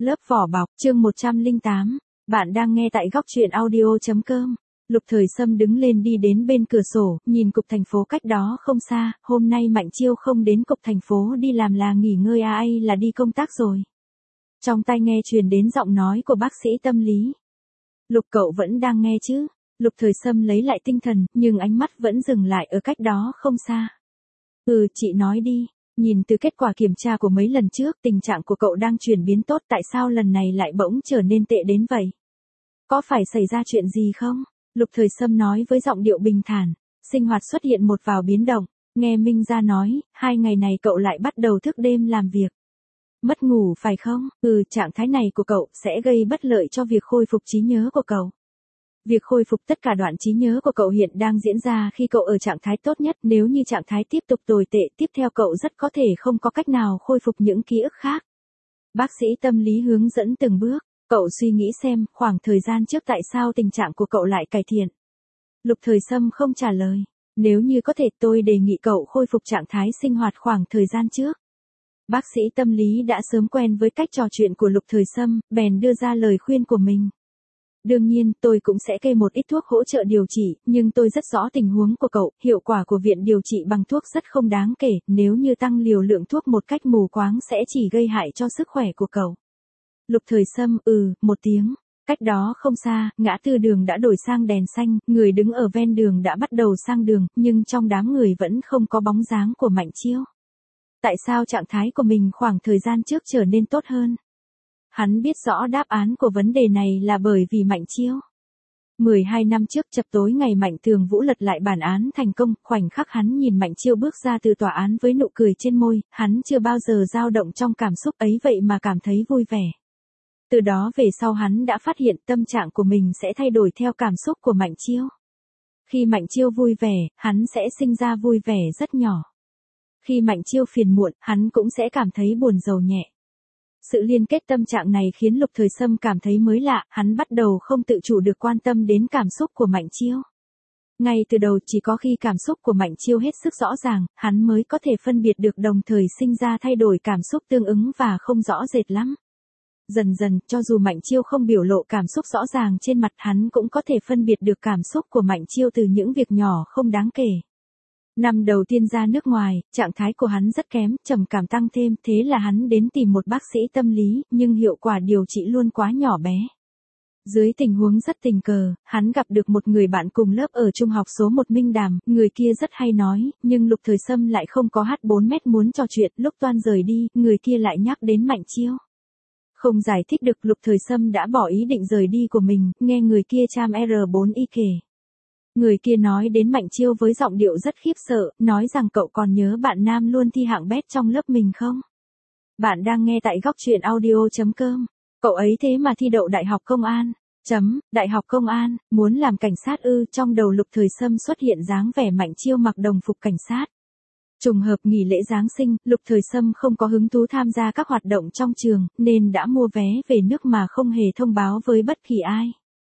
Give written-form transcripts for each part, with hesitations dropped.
Lớp vỏ bọc, chương 108. Bạn đang nghe tại góc truyện audio.com. Lục Thời Sâm đứng lên đi đến bên cửa sổ, nhìn cục thành phố cách đó không xa, hôm nay Mạnh Chiêu không đến cục thành phố đi làm là nghỉ ngơi ai là đi công tác rồi. Trong tai nghe truyền đến giọng nói của bác sĩ tâm lý. Lục cậu vẫn đang nghe chứ? Lục Thời Sâm lấy lại tinh thần, nhưng ánh mắt vẫn dừng lại ở cách đó không xa. Chị nói đi. Nhìn từ kết quả kiểm tra của mấy lần trước, tình trạng của cậu đang chuyển biến tốt, tại sao lần này lại bỗng trở nên tệ đến vậy? Có phải xảy ra chuyện gì không? Lục Thời Sâm nói với giọng điệu bình thản. Sinh hoạt xuất hiện một vài biến động, nghe Minh Gia nói, 2 ngày này cậu lại bắt đầu thức đêm làm việc. Mất ngủ phải không? Trạng thái này của cậu sẽ gây bất lợi cho việc khôi phục trí nhớ của cậu. Việc khôi phục tất cả đoạn trí nhớ của cậu hiện đang diễn ra khi cậu ở trạng thái tốt nhất, nếu như trạng thái tiếp tục tồi tệ tiếp theo cậu rất có thể không có cách nào khôi phục những ký ức khác. Bác sĩ tâm lý hướng dẫn từng bước, cậu suy nghĩ xem khoảng thời gian trước tại sao tình trạng của cậu lại cải thiện. Lục Thời Sâm không trả lời, nếu như có thể tôi đề nghị cậu khôi phục trạng thái sinh hoạt khoảng thời gian trước. Bác sĩ tâm lý đã sớm quen với cách trò chuyện của Lục Thời Sâm, bèn đưa ra lời khuyên của mình. Đương nhiên, tôi cũng sẽ kê một ít thuốc hỗ trợ điều trị, nhưng tôi rất rõ tình huống của cậu, hiệu quả của viện điều trị bằng thuốc rất không đáng kể, nếu như tăng liều lượng thuốc một cách mù quáng sẽ chỉ gây hại cho sức khỏe của cậu. Lục Thời Sâm, một tiếng. Cách đó không xa, ngã tư đường đã đổi sang đèn xanh, người đứng ở ven đường đã bắt đầu sang đường, nhưng trong đám người vẫn không có bóng dáng của Mạnh Chiêu. Tại sao trạng thái của mình khoảng thời gian trước trở nên tốt hơn? Hắn biết rõ đáp án của vấn đề này là bởi vì Mạnh Chiêu. 12 năm trước chập tối ngày Mạnh Thường Vũ lật lại bản án thành công, khoảnh khắc hắn nhìn Mạnh Chiêu bước ra từ tòa án với nụ cười trên môi, hắn chưa bao giờ dao động trong cảm xúc ấy vậy mà cảm thấy vui vẻ. Từ đó về sau hắn đã phát hiện tâm trạng của mình sẽ thay đổi theo cảm xúc của Mạnh Chiêu. Khi Mạnh Chiêu vui vẻ, hắn sẽ sinh ra vui vẻ rất nhỏ. Khi Mạnh Chiêu phiền muộn, hắn cũng sẽ cảm thấy buồn rầu nhẹ. Sự liên kết tâm trạng này khiến Lục Thời Sâm cảm thấy mới lạ, hắn bắt đầu không tự chủ được quan tâm đến cảm xúc của Mạnh Chiêu. Ngay từ đầu chỉ có khi cảm xúc của Mạnh Chiêu hết sức rõ ràng, hắn mới có thể phân biệt được đồng thời sinh ra thay đổi cảm xúc tương ứng và không rõ rệt lắm. Dần dần, cho dù Mạnh Chiêu không biểu lộ cảm xúc rõ ràng trên mặt hắn cũng có thể phân biệt được cảm xúc của Mạnh Chiêu từ những việc nhỏ không đáng kể. Năm đầu tiên ra nước ngoài, trạng thái của hắn rất kém, trầm cảm tăng thêm, thế là hắn đến tìm một bác sĩ tâm lý, nhưng hiệu quả điều trị luôn quá nhỏ bé. Dưới tình huống rất tình cờ, hắn gặp được một người bạn cùng lớp ở trung học số 1 Minh Đàm, người kia rất hay nói, nhưng Lục Thời Sâm lại không có H4 mét muốn trò chuyện, lúc toan rời đi, người kia lại nhắc đến Mạnh Chiêu. Không giải thích được, Lục Thời Sâm đã bỏ ý định rời đi của mình, nghe người kia cham R4 y kể. Người kia nói đến Mạnh Chiêu với giọng điệu rất khiếp sợ, nói rằng cậu còn nhớ bạn nam luôn thi hạng bét trong lớp mình không? Bạn đang nghe tại góc truyện audio.com. Cậu ấy thế mà thi đậu Đại học Công an. Đại học Công an, muốn làm cảnh sát trong đầu Lục Thời Sâm xuất hiện dáng vẻ Mạnh Chiêu mặc đồng phục cảnh sát. Trùng hợp nghỉ lễ Giáng sinh, Lục Thời Sâm không có hứng thú tham gia các hoạt động trong trường, nên đã mua vé về nước mà không hề thông báo với bất kỳ ai.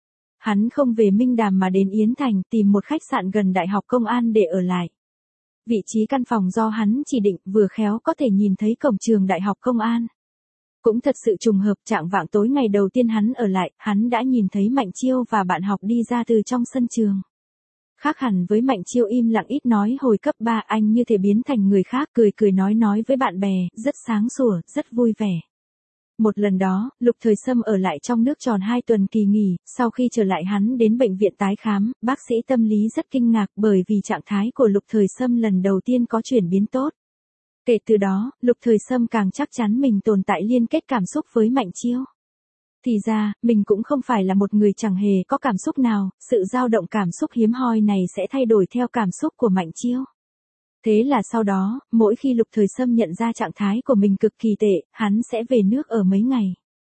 Hắn không về Minh Đàm mà đến Yến Thành tìm một khách sạn gần Đại học Công an để ở lại. Vị trí căn phòng do hắn chỉ định vừa khéo có thể nhìn thấy cổng trường Đại học Công an. Cũng thật sự trùng hợp, chạng vạng tối ngày đầu tiên hắn ở lại, hắn đã nhìn thấy Mạnh Chiêu và bạn học đi ra từ trong sân trường. Khác hẳn với Mạnh Chiêu im lặng ít nói hồi cấp 3, anh như thể biến thành người khác, cười nói với bạn bè, rất sáng sủa, rất vui vẻ. Một lần đó, Lục Thời Sâm ở lại trong nước tròn 2 tuần kỳ nghỉ, sau khi trở lại hắn đến bệnh viện tái khám, bác sĩ tâm lý rất kinh ngạc bởi vì trạng thái của Lục Thời Sâm lần đầu tiên có chuyển biến tốt. Kể từ đó, Lục Thời Sâm càng chắc chắn mình tồn tại liên kết cảm xúc với Mạnh Chiêu. Thì ra, mình cũng không phải là một người chẳng hề có cảm xúc nào, sự dao động cảm xúc hiếm hoi này sẽ thay đổi theo cảm xúc của Mạnh Chiêu. Thế là sau đó, mỗi khi Lục Thời Sâm nhận ra trạng thái của mình cực kỳ tệ, hắn sẽ về nước ở mấy ngày.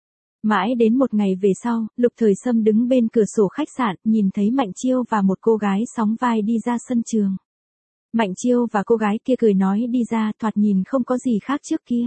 Mãi đến một ngày về sau, Lục Thời Sâm đứng bên cửa sổ khách sạn, nhìn thấy Mạnh Chiêu và một cô gái sóng vai đi ra sân trường. Mạnh Chiêu và cô gái kia cười nói đi ra, thoạt nhìn không có gì khác trước kia.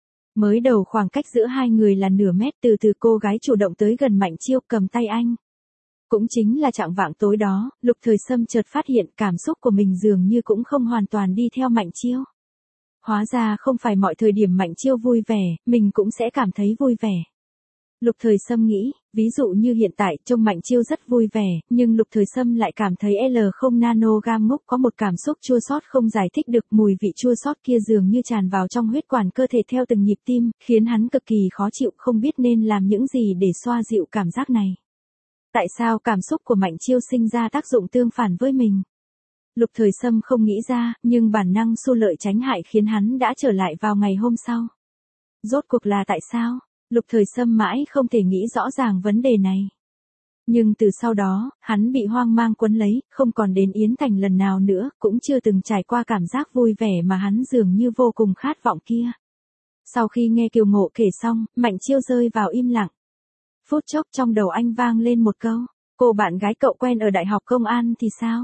Mới đầu khoảng cách giữa hai người là nửa mét, từ từ cô gái chủ động tới gần Mạnh Chiêu cầm tay anh. Cũng chính là chạng vạng tối đó, Lục Thời Sâm chợt phát hiện cảm xúc của mình dường như cũng không hoàn toàn đi theo Mạnh Chiêu. Hóa ra không phải mọi thời điểm Mạnh Chiêu vui vẻ, mình cũng sẽ cảm thấy vui vẻ. Lục Thời Sâm nghĩ, ví dụ như hiện tại trông Mạnh Chiêu rất vui vẻ, nhưng Lục Thời Sâm lại cảm thấy L0 nanogam ngốc có một cảm xúc chua xót không giải thích được, mùi vị chua xót kia dường như tràn vào trong huyết quản cơ thể theo từng nhịp tim, khiến hắn cực kỳ khó chịu, không biết nên làm những gì để xoa dịu cảm giác này. Tại sao cảm xúc của Mạnh Chiêu sinh ra tác dụng tương phản với mình? Lục Thời Sâm không nghĩ ra, nhưng bản năng xu lợi tránh hại khiến hắn đã trở lại vào ngày hôm sau. Rốt cuộc là tại sao? Lục Thời Sâm mãi không thể nghĩ rõ ràng vấn đề này. Nhưng từ sau đó, hắn bị hoang mang quấn lấy, không còn đến Yến Thành lần nào nữa, cũng chưa từng trải qua cảm giác vui vẻ mà hắn dường như vô cùng khát vọng kia. Sau khi nghe Kiều Ngộ kể xong, Mạnh Chiêu rơi vào im lặng. Phút chốc trong đầu anh vang lên một câu, cô bạn gái cậu quen ở Đại học Công an thì sao?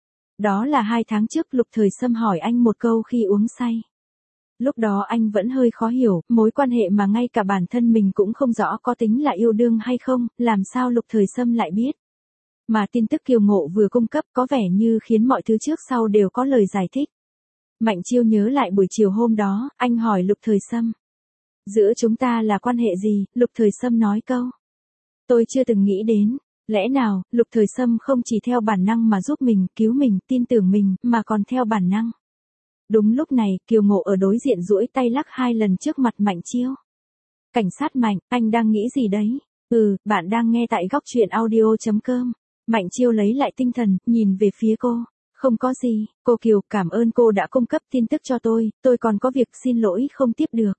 Đó là 2 tháng trước Lục Thời Sâm hỏi anh một câu khi uống say. Lúc đó anh vẫn hơi khó hiểu, mối quan hệ mà ngay cả bản thân mình cũng không rõ có tính là yêu đương hay không, làm sao Lục Thời Sâm lại biết. Mà tin tức Kiều Ngộ vừa cung cấp có vẻ như khiến mọi thứ trước sau đều có lời giải thích. Mạnh Chiêu nhớ lại buổi chiều hôm đó, anh hỏi Lục Thời Sâm. Giữa chúng ta là quan hệ gì? Lục Thời Sâm nói câu. Tôi chưa từng nghĩ đến. Lẽ nào, Lục Thời Sâm không chỉ theo bản năng mà giúp mình, cứu mình, tin tưởng mình, mà còn theo bản năng. Đúng lúc này, Kiều Ngộ ở đối diện duỗi tay lắc 2 lần trước mặt Mạnh Chiêu. Cảnh sát Mạnh, anh đang nghĩ gì đấy? Bạn đang nghe tại góc truyện audio.com. Mạnh Chiêu lấy lại tinh thần, nhìn về phía cô. Không có gì, cô Kiều, cảm ơn cô đã cung cấp tin tức cho tôi còn có việc xin lỗi không tiếp được.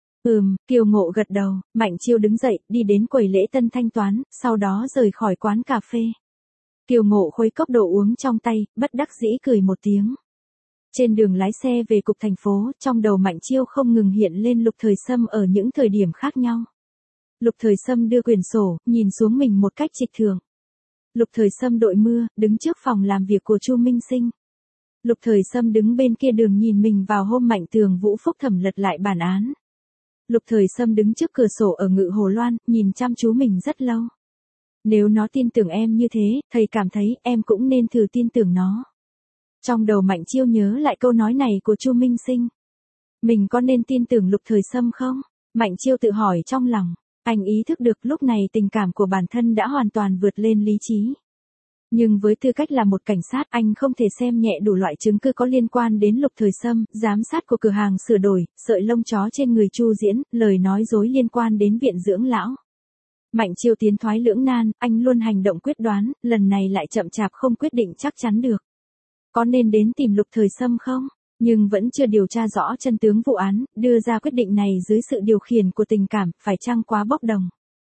Kiều Ngộ gật đầu, Mạnh Chiêu đứng dậy, đi đến quầy lễ tân thanh toán, sau đó rời khỏi quán cà phê. Kiều Ngộ khuấy cốc đồ uống trong tay, bất đắc dĩ cười một tiếng. Trên đường lái xe về cục thành phố, trong đầu Mạnh Chiêu không ngừng hiện lên Lục Thời Sâm ở những thời điểm khác nhau. Lục Thời Sâm đưa quyển sổ, nhìn xuống mình một cách trịch thượng. Lục Thời Sâm đội mưa, đứng trước phòng làm việc của Chu Minh Sinh. Lục Thời Sâm đứng bên kia đường nhìn mình vào hôm Mạnh Tường Vũ phúc thẩm lật lại bản án. Lục Thời Sâm đứng trước cửa sổ ở Ngự Hồ Loan, nhìn chăm chú mình rất lâu. Nếu nó tin tưởng em như thế, thầy cảm thấy em cũng nên thử tin tưởng nó. Trong đầu Mạnh Chiêu nhớ lại câu nói này của Chu Minh Sinh. Mình có nên tin tưởng Lục Thời Sâm không? Mạnh Chiêu tự hỏi trong lòng. Anh ý thức được lúc này tình cảm của bản thân đã hoàn toàn vượt lên lý trí. Nhưng với tư cách là một cảnh sát, anh không thể xem nhẹ đủ loại chứng cứ có liên quan đến Lục Thời Sâm, giám sát của cửa hàng sửa đổi, sợi lông chó trên người Chu Diễn, lời nói dối liên quan đến viện dưỡng lão. Mạnh Chiêu tiến thoái lưỡng nan, anh luôn hành động quyết đoán, lần này lại chậm chạp không quyết định chắc chắn được. Có nên đến tìm Lục Thời Sâm không? Nhưng vẫn chưa điều tra rõ chân tướng vụ án, đưa ra quyết định này dưới sự điều khiển của tình cảm, phải chăng quá bốc đồng?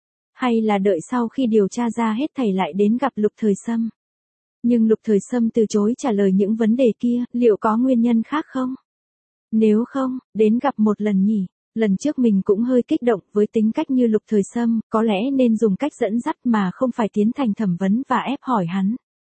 Hay là đợi sau khi điều tra ra hết thảy lại đến gặp Lục Thời Sâm? Nhưng Lục Thời Sâm từ chối trả lời những vấn đề kia, liệu có nguyên nhân khác không? Nếu không, đến gặp một lần nhỉ? Lần trước mình cũng hơi kích động, với tính cách như Lục Thời Sâm, có lẽ nên dùng cách dẫn dắt mà không phải tiến hành thẩm vấn và ép hỏi hắn.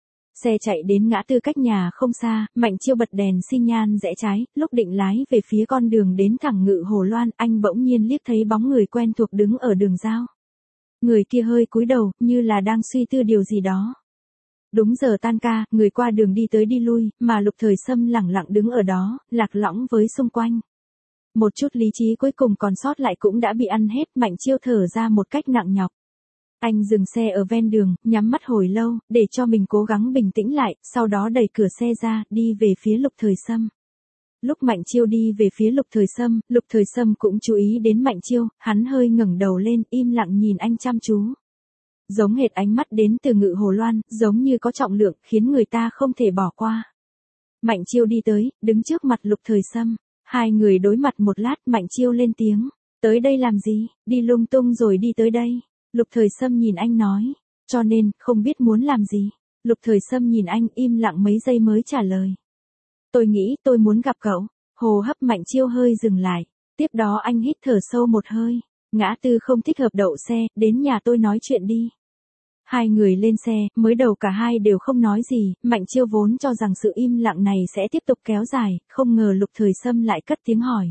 Xe chạy đến ngã tư cách nhà không xa, Mạnh Chiêu bật đèn xi nhan rẽ trái, lúc định lái về phía con đường đến thẳng Ngự Hồ Loan, anh bỗng nhiên liếc thấy bóng người quen thuộc đứng ở đường giao. Người kia hơi cúi đầu, như là đang suy tư điều gì đó. Đúng giờ tan ca, người qua đường đi tới đi lui, mà Lục Thời Sâm lẳng lặng đứng ở đó, lạc lõng với xung quanh. Một chút lý trí cuối cùng còn sót lại cũng đã bị ăn hết, Mạnh Chiêu thở ra một cách nặng nhọc. Anh dừng xe ở ven đường, nhắm mắt hồi lâu, để cho mình cố gắng bình tĩnh lại, sau đó đẩy cửa xe ra, đi về phía Lục Thời Sâm. Lúc Mạnh Chiêu đi về phía Lục Thời Sâm cũng chú ý đến Mạnh Chiêu, hắn hơi ngẩng đầu lên, im lặng nhìn anh chăm chú. Giống hệt ánh mắt đến từ Ngự Hồ Loan, giống như có trọng lượng, khiến người ta không thể bỏ qua. Mạnh Chiêu đi tới, đứng trước mặt Lục Thời Sâm. Hai người đối mặt một lát, Mạnh Chiêu lên tiếng. Tới đây làm gì? Đi lung tung rồi đi tới đây. Lục Thời Sâm nhìn anh nói. Cho nên, không biết muốn làm gì. Lục Thời Sâm nhìn anh im lặng mấy giây mới trả lời. Tôi nghĩ tôi muốn gặp cậu. Hô hấp Mạnh Chiêu hơi dừng lại. Tiếp đó anh hít thở sâu một hơi. Ngã tư không thích hợp đậu xe, đến nhà tôi nói chuyện đi. Hai người lên xe, mới đầu cả hai đều không nói gì, Mạnh Chiêu vốn cho rằng sự im lặng này sẽ tiếp tục kéo dài, không ngờ Lục Thời Sâm lại cất tiếng hỏi.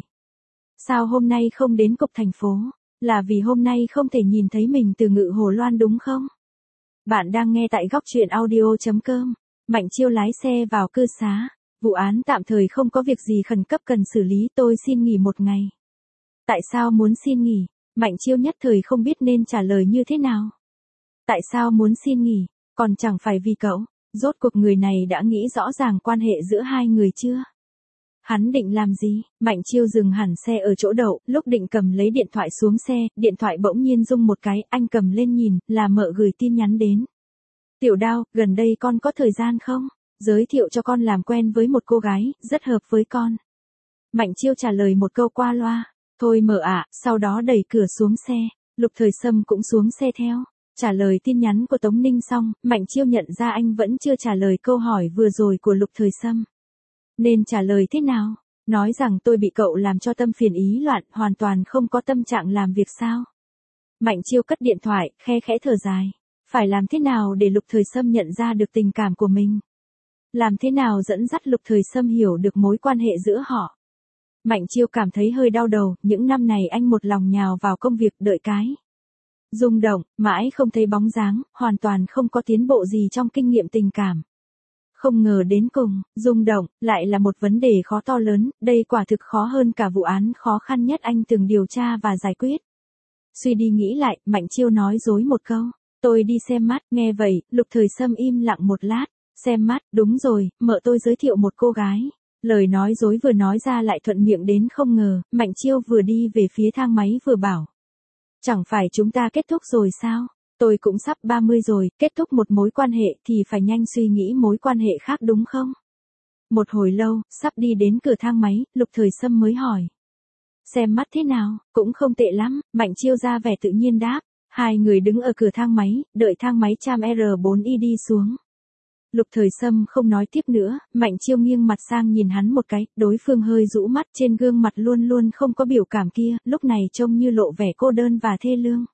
Sao hôm nay không đến cục thành phố? Là vì hôm nay không thể nhìn thấy mình từ Ngự Hồ Loan đúng không? Bạn đang nghe tại góc truyện audio.com. Mạnh Chiêu lái xe vào cư xá. Vụ án tạm thời không có việc gì khẩn cấp cần xử lý, tôi xin nghỉ một ngày. Tại sao muốn xin nghỉ? Mạnh Chiêu nhất thời không biết nên trả lời như thế nào. Tại sao muốn xin nghỉ, còn chẳng phải vì cậu, rốt cuộc người này đã nghĩ rõ ràng quan hệ giữa hai người chưa? Hắn định làm gì? Mạnh Chiêu dừng hẳn xe ở chỗ đậu, lúc định cầm lấy điện thoại xuống xe, điện thoại bỗng nhiên rung một cái, anh cầm lên nhìn, là mợ gửi tin nhắn đến. Tiểu Đao, gần đây con có thời gian không? Giới thiệu cho con làm quen với một cô gái, rất hợp với con. Mạnh Chiêu trả lời một câu qua loa, thôi mợ ạ, sau đó đẩy cửa xuống xe, Lục Thời Sâm cũng xuống xe theo. Trả lời tin nhắn của Tống Ninh xong, Mạnh Chiêu nhận ra anh vẫn chưa trả lời câu hỏi vừa rồi của Lục Thời Sâm. Nên trả lời thế nào? Nói rằng tôi bị cậu làm cho tâm phiền ý loạn, hoàn toàn không có tâm trạng làm việc sao? Mạnh Chiêu cất điện thoại, khe khẽ thở dài. Phải làm thế nào để Lục Thời Sâm nhận ra được tình cảm của mình? Làm thế nào dẫn dắt Lục Thời Sâm hiểu được mối quan hệ giữa họ? Mạnh Chiêu cảm thấy hơi đau đầu, những năm này anh một lòng nhào vào công việc đợi cái. Rung động, mãi không thấy bóng dáng, hoàn toàn không có tiến bộ gì trong kinh nghiệm tình cảm. Không ngờ đến cùng, rung động, lại là một vấn đề khó to lớn, đây quả thực khó hơn cả vụ án khó khăn nhất anh từng điều tra và giải quyết. Suy đi nghĩ lại, Mạnh Chiêu nói dối một câu, tôi đi xem mắt, nghe vậy, Lục Thời Sâm im lặng một lát, xem mắt, đúng rồi, mợ tôi giới thiệu một cô gái. Lời nói dối vừa nói ra lại thuận miệng đến không ngờ, Mạnh Chiêu vừa đi về phía thang máy vừa bảo. Chẳng phải chúng ta kết thúc rồi sao? Tôi cũng sắp 30 rồi, kết thúc một mối quan hệ thì phải nhanh suy nghĩ mối quan hệ khác đúng không? Một hồi lâu, sắp đi đến cửa thang máy, Lục Thời Sâm mới hỏi. Xem mắt thế nào, cũng không tệ lắm, Mạnh Chiêu ra vẻ tự nhiên đáp. Hai người đứng ở cửa thang máy, đợi thang máy tram R4Y đi xuống. Lục Thời Sâm không nói tiếp nữa, Mạnh Chiêu nghiêng mặt sang nhìn hắn một cái, đối phương hơi rũ mắt, trên gương mặt luôn luôn không có biểu cảm kia, lúc này trông như lộ vẻ cô đơn và thê lương.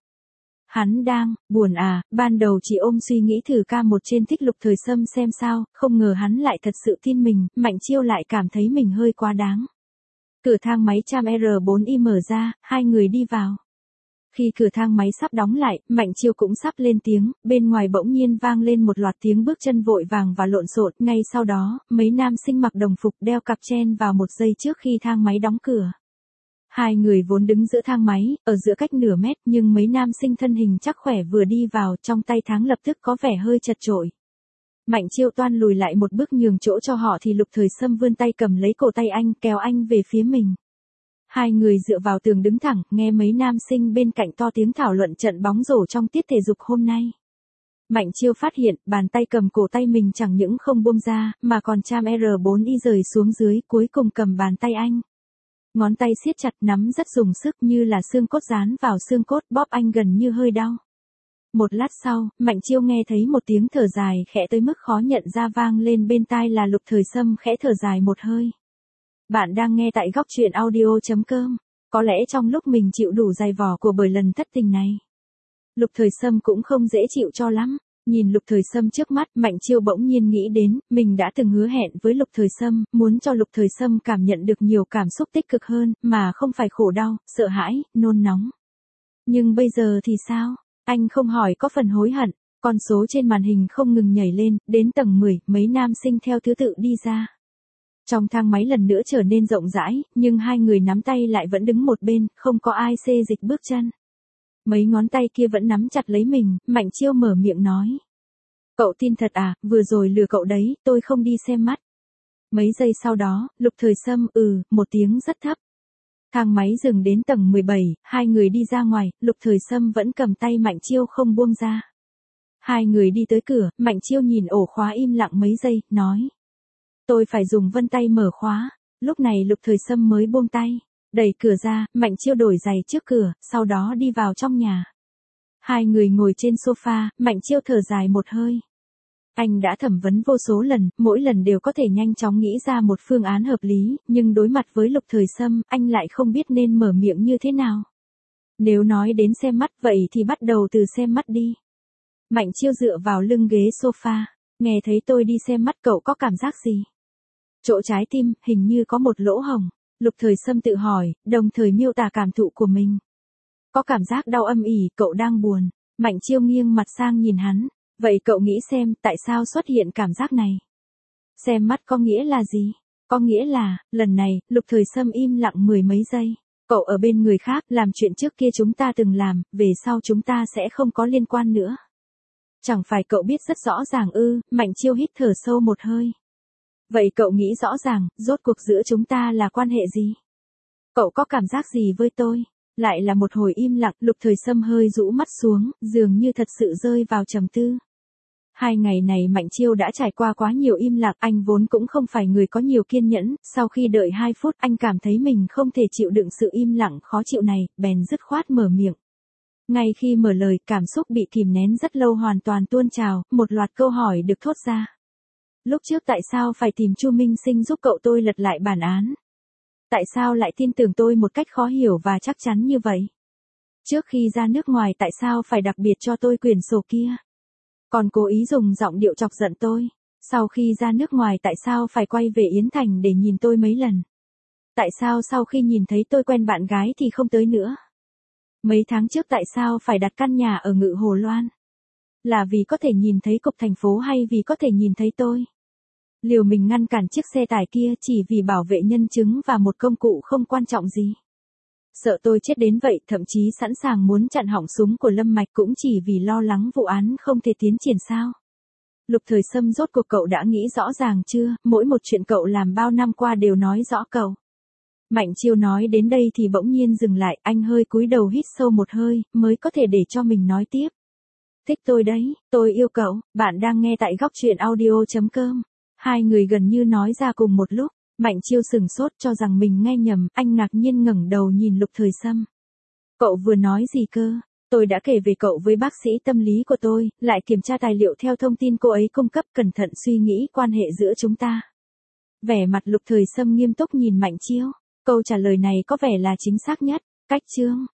Hắn đang buồn à? Ban đầu chỉ ôm suy nghĩ thử ca một trên thích Lục Thời Sâm xem sao, không ngờ hắn lại thật sự tin mình, Mạnh Chiêu lại cảm thấy mình hơi quá đáng. Cửa thang máy tram R4Y mở ra, hai người đi vào. Khi cửa thang máy sắp đóng lại, Mạnh Chiêu cũng sắp lên tiếng, bên ngoài bỗng nhiên vang lên một loạt tiếng bước chân vội vàng và lộn xộn, ngay sau đó, mấy nam sinh mặc đồng phục đeo cặp chen vào một giây trước khi thang máy đóng cửa. Hai người vốn đứng giữa thang máy, ở giữa cách nửa mét, nhưng mấy nam sinh thân hình chắc khỏe vừa đi vào, trong tay thắng lập tức có vẻ hơi chật chội. Mạnh Chiêu toan lùi lại một bước nhường chỗ cho họ thì Lục Thời Sâm vươn tay cầm lấy cổ tay anh, kéo anh về phía mình. Hai người dựa vào tường đứng thẳng, nghe mấy nam sinh bên cạnh to tiếng thảo luận trận bóng rổ trong tiết thể dục hôm nay. Mạnh Chiêu phát hiện, bàn tay cầm cổ tay mình chẳng những không buông ra, mà còn cham R4Y rời xuống dưới, cuối cùng cầm bàn tay anh. Ngón tay siết chặt, nắm rất dùng sức, như là xương cốt dán vào xương cốt, bóp anh gần như hơi đau. Một lát sau, Mạnh Chiêu nghe thấy một tiếng thở dài khẽ tới mức khó nhận ra vang lên bên tai, là Lục Thời Sâm khẽ thở dài một hơi. Bạn đang nghe tại góc truyện audio.com. Có lẽ trong lúc mình chịu đủ dày vò của bởi lần thất tình này, Lục Thời Sâm cũng không dễ chịu cho lắm. Nhìn Lục Thời Sâm trước mắt, Mạnh Chiêu bỗng nhiên nghĩ đến, mình đã từng hứa hẹn với Lục Thời Sâm, muốn cho Lục Thời Sâm cảm nhận được nhiều cảm xúc tích cực hơn, mà không phải khổ đau, sợ hãi, nôn nóng. Nhưng bây giờ thì sao? Anh không hỏi có phần hối hận. Con số trên màn hình không ngừng nhảy lên, đến tầng 10, mấy nam sinh theo thứ tự đi ra. Trong thang máy lần nữa trở nên rộng rãi, nhưng hai người nắm tay lại vẫn đứng một bên, không có ai xê dịch bước chân. Mấy ngón tay kia vẫn nắm chặt lấy mình, Mạnh Chiêu mở miệng nói. Cậu tin thật à, vừa rồi lừa cậu đấy, tôi không đi xem mắt. Mấy giây sau đó, Lục Thời Sâm một tiếng rất thấp. Thang máy dừng đến tầng 17, hai người đi ra ngoài, Lục Thời Sâm vẫn cầm tay Mạnh Chiêu không buông ra. Hai người đi tới cửa, Mạnh Chiêu nhìn ổ khóa im lặng mấy giây, nói. Tôi phải dùng vân tay mở khóa. Lúc này Lục Thời Sâm mới buông tay. Đẩy cửa ra, Mạnh Chiêu đổi giày trước cửa, sau đó đi vào trong nhà. Hai người ngồi trên sofa, Mạnh Chiêu thở dài một hơi. Anh đã thẩm vấn vô số lần, mỗi lần đều có thể nhanh chóng nghĩ ra một phương án hợp lý, nhưng đối mặt với Lục Thời Sâm, anh lại không biết nên mở miệng như thế nào. Nếu nói đến xem mắt vậy thì bắt đầu từ xem mắt đi. Mạnh Chiêu dựa vào lưng ghế sofa, nghe thấy tôi đi xem mắt cậu có cảm giác gì? Chỗ trái tim, hình như có một lỗ hổng. Lục Thời Sâm tự hỏi, đồng thời miêu tả cảm thụ của mình. Có cảm giác đau âm ỉ, cậu đang buồn. Mạnh Chiêu nghiêng mặt sang nhìn hắn. Vậy cậu nghĩ xem, tại sao xuất hiện cảm giác này? Xem mắt có nghĩa là gì? Có nghĩa là, lần này, Lục Thời Sâm im lặng mười mấy giây. Cậu ở bên người khác, làm chuyện trước kia chúng ta từng làm, về sau chúng ta sẽ không có liên quan nữa. Chẳng phải cậu biết rất rõ ràng ư? Mạnh Chiêu hít thở sâu một hơi. Vậy cậu nghĩ rõ ràng, rốt cuộc giữa chúng ta là quan hệ gì? Cậu có cảm giác gì với tôi? Lại là một hồi im lặng, Lục Thời Sâm hơi rũ mắt xuống, dường như thật sự rơi vào trầm tư. 2 ngày này Mạnh Chiêu đã trải qua quá nhiều im lặng, anh vốn cũng không phải người có nhiều kiên nhẫn, sau khi đợi 2 phút anh cảm thấy mình không thể chịu đựng sự im lặng khó chịu này, bèn dứt khoát mở miệng. Ngay khi mở lời, cảm xúc bị kìm nén rất lâu hoàn toàn tuôn trào, một loạt câu hỏi được thốt ra. Lúc trước tại sao phải tìm Chu Minh Sinh giúp cậu tôi lật lại bản án? Tại sao lại tin tưởng tôi một cách khó hiểu và chắc chắn như vậy? Trước khi ra nước ngoài tại sao phải đặc biệt cho tôi quyển sổ kia? Còn cố ý dùng giọng điệu chọc giận tôi. Sau khi ra nước ngoài tại sao phải quay về Yến Thành để nhìn tôi mấy lần? Tại sao sau khi nhìn thấy tôi quen bạn gái thì không tới nữa? Mấy tháng trước tại sao phải đặt căn nhà ở Ngự Hồ Loan? Là vì có thể nhìn thấy cục thành phố hay vì có thể nhìn thấy tôi? Liều mình ngăn cản chiếc xe tải kia chỉ vì bảo vệ nhân chứng và một công cụ không quan trọng gì. Sợ tôi chết đến vậy, thậm chí sẵn sàng muốn chặn hỏng súng của Lâm Mạch cũng chỉ vì lo lắng vụ án không thể tiến triển sao. Lục Thời Sâm, rốt cuộc cậu đã nghĩ rõ ràng chưa? Mỗi một chuyện cậu làm bao năm qua đều nói rõ cậu. Mạnh Chiêu nói đến đây thì bỗng nhiên dừng lại, anh hơi cúi đầu hít sâu một hơi, mới có thể để cho mình nói tiếp. Thích tôi đấy, tôi yêu cậu, bạn đang nghe tại góc truyện audio.com. Hai người gần như nói ra cùng một lúc. Mạnh Chiêu sừng sốt cho rằng mình nghe nhầm, anh ngạc nhiên ngẩng đầu nhìn Lục Thời Sâm. Cậu vừa nói gì cơ? Tôi đã kể về cậu với bác sĩ tâm lý của tôi, lại kiểm tra tài liệu theo thông tin cô ấy cung cấp, cẩn thận suy nghĩ quan hệ giữa chúng ta. Vẻ mặt Lục Thời Sâm nghiêm túc nhìn Mạnh Chiêu, câu trả lời này có vẻ là chính xác nhất. Cách chương